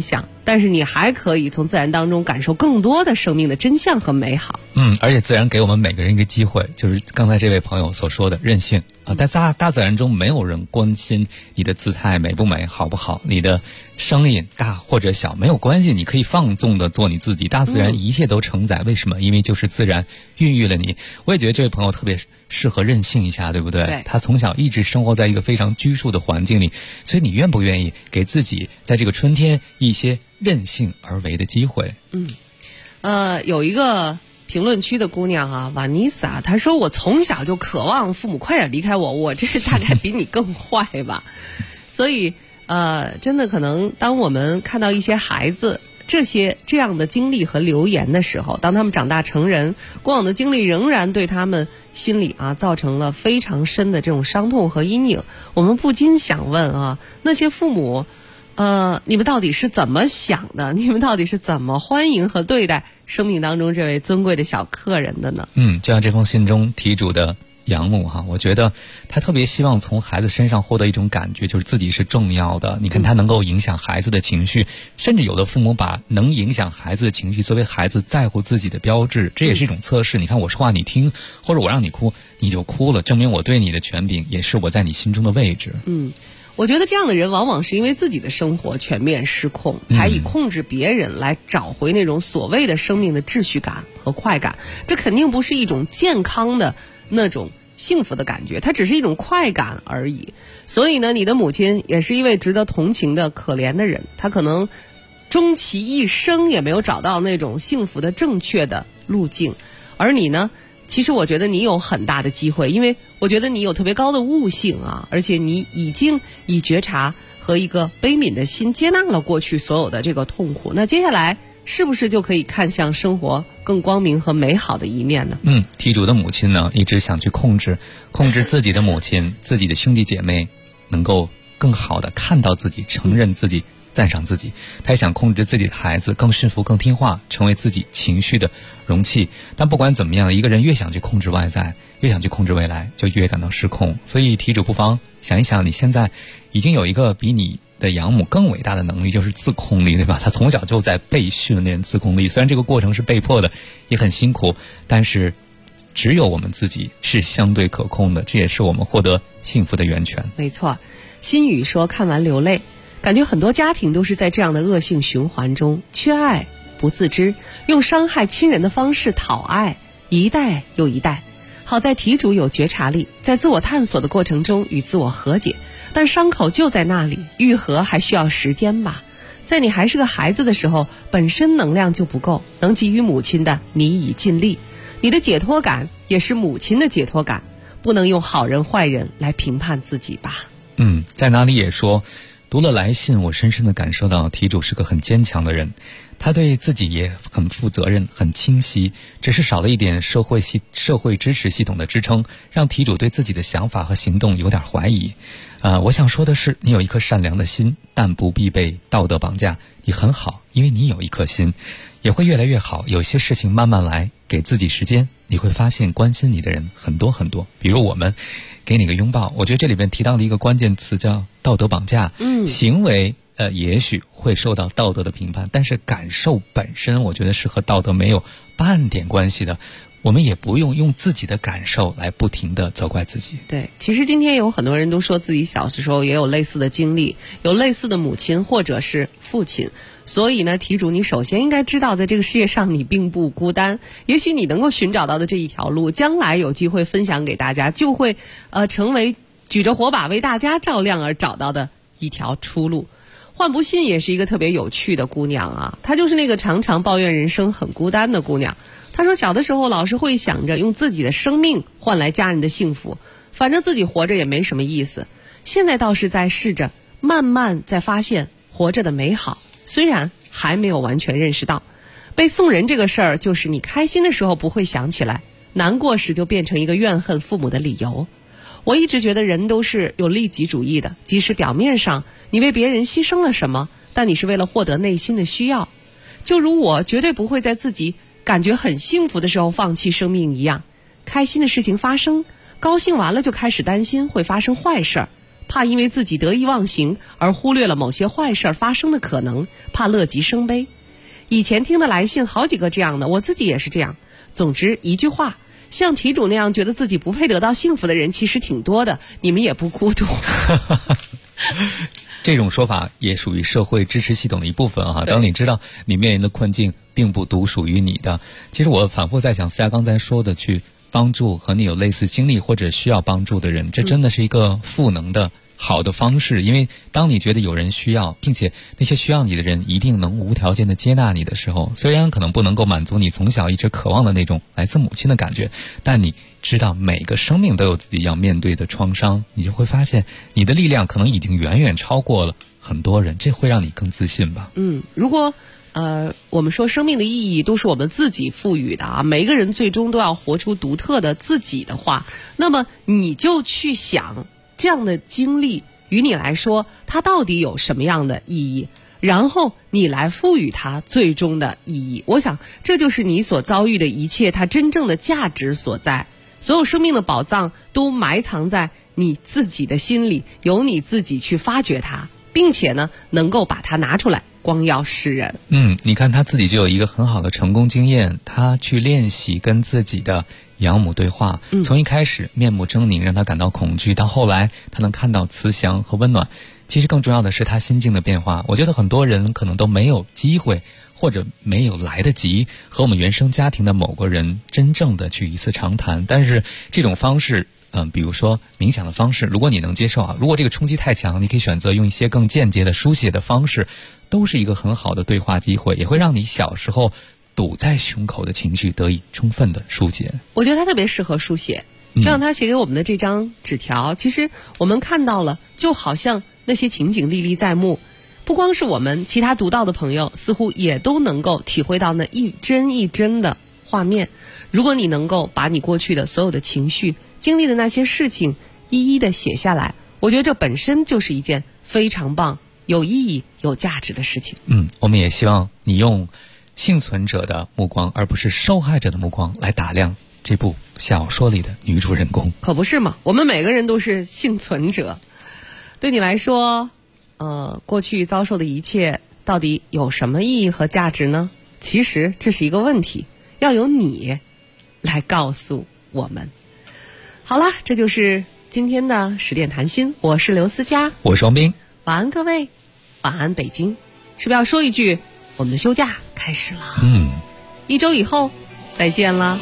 但是你还可以从自然当中感受更多的生命的真相和美好。 而且自然给我们每个人一个机会，就是刚才这位朋友所说的任性啊。在大自然中，没有人关心你的姿态美不美、好不好，你的声音大或者小没有关系，你可以放纵的做你自己。大自然一切都承载，为什么？因为就是自然孕育了你。我也觉得这位朋友特别适合任性一下，对不对？ 对。 他从小一直生活在一个非常拘束的环境里，所以你愿不愿意给自己在这个春天一些任性而为的机会？ 有一个评论区的姑娘啊，瓦妮萨，她说我从小就渴望父母快点离开我，我这是大概比你更坏吧。所以真的可能当我们看到一些孩子这样的经历和留言的时候，当他们长大成人，过往的经历仍然对他们心里造成了非常深的这种伤痛和阴影，我们不禁想问那些父母你们到底是怎么想的？你们到底是怎么欢迎和对待生命当中这位尊贵的小客人的呢？ 就像这封信中题主的养母我觉得他特别希望从孩子身上获得一种感觉，就是自己是重要的。你看他能够影响孩子的情绪，甚至有的父母把能影响孩子的情绪作为孩子在乎自己的标志，这也是一种测试。你看我说话你听，或者我让你哭你就哭了，证明我对你的权柄，也是我在你心中的位置。 我觉得这样的人往往是因为自己的生活全面失控，才以控制别人来找回那种所谓的生命的秩序感和快感。这肯定不是一种健康的那种幸福的感觉，它只是一种快感而已。所以呢，你的母亲也是一位值得同情的可怜的人，她可能终其一生也没有找到那种幸福的正确的路径。而你呢，其实我觉得你有很大的机会，因为我觉得你有特别高的悟性而且你已经以觉察和一个悲悯的心接纳了过去所有的这个痛苦。那接下来是不是就可以看向生活更光明和美好的一面呢？ 题主的母亲呢，一直想去控制自己的母亲，自己的兄弟姐妹能够更好的看到自己，承认自己，赞赏自己。他也想控制自己的孩子更驯服更听话，成为自己情绪的容器。但不管怎么样，一个人越想去控制外在，越想去控制未来，就越感到失控。所以题主不妨想一想，你现在已经有一个比你的养母更伟大的能力，就是自控力，对吧？他从小就在被训练自控力，虽然这个过程是被迫的，也很辛苦，但是只有我们自己是相对可控的，这也是我们获得幸福的源泉。 没错。心语说看完流泪，感觉很多家庭都是在这样的恶性循环中，缺爱不自知，用伤害亲人的方式讨爱，一代又一代。好在题主有觉察力，在自我探索的过程中与自我和解，但伤口就在那里，愈合还需要时间吧。在你还是个孩子的时候，本身能量就不够，能给予母亲的你已尽力，你的解脱感也是母亲的解脱感，不能用好人坏人来评判自己吧。 在哪里也说，读了来信，我深深地感受到题主是个很坚强的人，他对自己也很负责任，很清晰，只是少了一点社会支持系统的支撑，让题主对自己的想法和行动有点怀疑。我想说的是，你有一颗善良的心，但不必被道德绑架。你很好，因为你有一颗心，也会越来越好。有些事情慢慢来，给自己时间，你会发现关心你的人很多很多。比如我们给你个拥抱，我觉得这里边提到的一个关键词叫道德绑架。行为也许会受到道德的评判，但是感受本身，我觉得是和道德没有半点关系的。我们也不用自己的感受来不停地责怪自己。 对，其实今天有很多人都说自己小的时候也有类似的经历，有类似的母亲或者是父亲。所以呢，题主你首先应该知道，在这个世界上你并不孤单。也许你能够寻找到的这一条路，将来有机会分享给大家，就会成为举着火把为大家照亮而找到的一条出路。幻不信也是一个特别有趣的姑娘她就是那个常常抱怨人生很孤单的姑娘。她说小的时候老是会想着用自己的生命换来家人的幸福，反正自己活着也没什么意思。现在倒是在试着慢慢在发现活着的美好，虽然还没有完全认识到。被送人这个事儿，就是你开心的时候不会想起来，难过时就变成一个怨恨父母的理由。我一直觉得人都是有利己主义的，即使表面上你为别人牺牲了什么，但你是为了获得内心的需要。就如我绝对不会在自己感觉很幸福的时候放弃生命一样，开心的事情发生，高兴完了就开始担心会发生坏事儿， 怕因为自己得意忘形而忽略了某些坏事发生的可能，怕乐极生悲。以前听的来信好几个这样的，我自己也是这样。总之一句话，像题主那样觉得自己不配得到幸福的人其实挺多的，你们也不孤独。 这种说法也属于社会支持系统的一部分啊。当你知道你面临的困境并不独属于你的，其实我反复在想，思佳刚才说的去帮助和你有类似经历或者需要帮助的人，这真的是一个赋能的好的方式。因为当你觉得有人需要，并且那些需要你的人一定能无条件的接纳你的时候，虽然可能不能够满足你从小一直渴望的那种来自母亲的感觉，但你知道每个生命都有自己要面对的创伤，你就会发现你的力量可能已经远远超过了很多人，这会让你更自信吧。 如果我们说生命的意义都是我们自己赋予的啊，每一个人最终都要活出独特的自己的话，那么你就去想这样的经历于你来说它到底有什么样的意义，然后你来赋予它最终的意义。我想这就是你所遭遇的一切它真正的价值所在。所有生命的宝藏都埋藏在你自己的心里，由你自己去发掘它，并且呢能够把它拿出来光耀世人。 你看他自己就有一个很好的成功经验，他去练习跟自己的养母对话，从一开始面目狰狞让他感到恐惧，到后来他能看到慈祥和温暖。其实更重要的是他心境的变化。我觉得很多人可能都没有机会或者没有来得及和我们原生家庭的某个人真正的去一次长谈，但是这种方式比如说冥想的方式，如果你能接受啊，如果这个冲击太强，你可以选择用一些更间接的书写的方式，都是一个很好的对话机会，也会让你小时候堵在胸口的情绪得以充分的疏解。 我觉得他特别适合书写，就像他写给我们的这张纸条，其实我们看到了，就好像那些情景历历在目，不光是我们，其他读到的朋友似乎也都能够体会到那一帧一帧的画面。如果你能够把你过去的所有的情绪经历的那些事情一一的写下来，我觉得这本身就是一件非常棒、有意义、有价值的事情。 我们也希望你用幸存者的目光，而不是受害者的目光来打量这部小说里的女主人公。 可不是嘛，我们每个人都是幸存者。对你来说，过去遭受的一切到底有什么意义和价值呢？其实这是一个问题，要由你来告诉我们。好了，这就是今天的10点谈心，我是刘思佳， 我是王斌。 晚安各位，晚安北京。是不是要说一句，我们的休假开始了？1周以后再见了。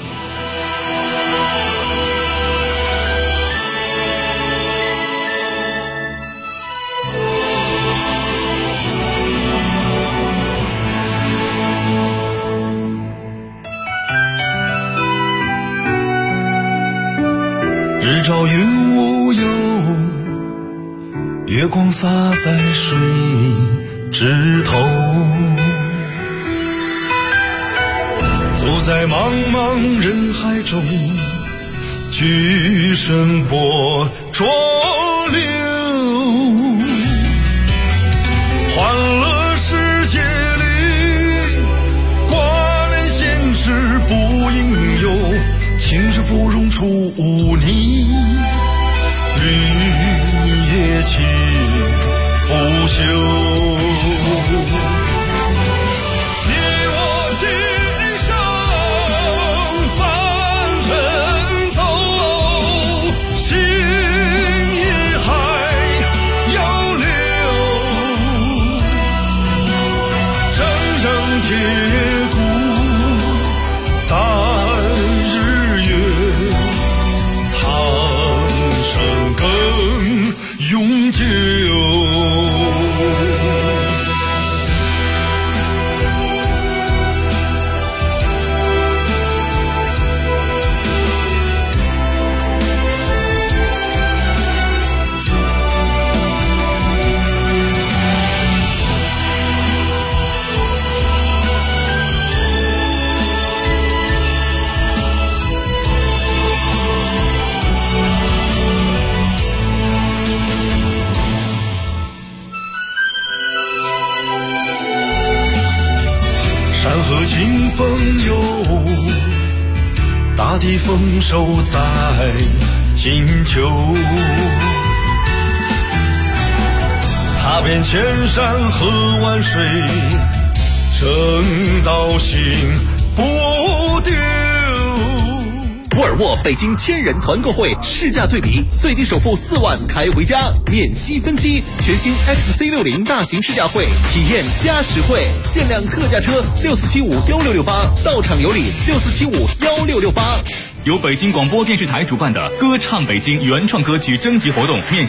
日照云无忧，月光洒在水枝头，走在茫茫人海中，举身拨浊流，欢乐世界里，挂念闲事不应有，情是芙蓉出泥，绿叶情不休。你我今生凡尘走，心也还要留，铮铮铁骨待日月，苍生更永久。山河清风游，大地丰收在金秋。 遍千山和万水，正道行不丢。 沃尔沃北京千人团购会试驾对比，最低首付4万开回家，免息分期。全新 XC60 大型试驾会，体验加实惠，限量特价车64751668，到场有礼64751668。 由北京广播电视台主办的歌唱北京原创歌曲征集活动面向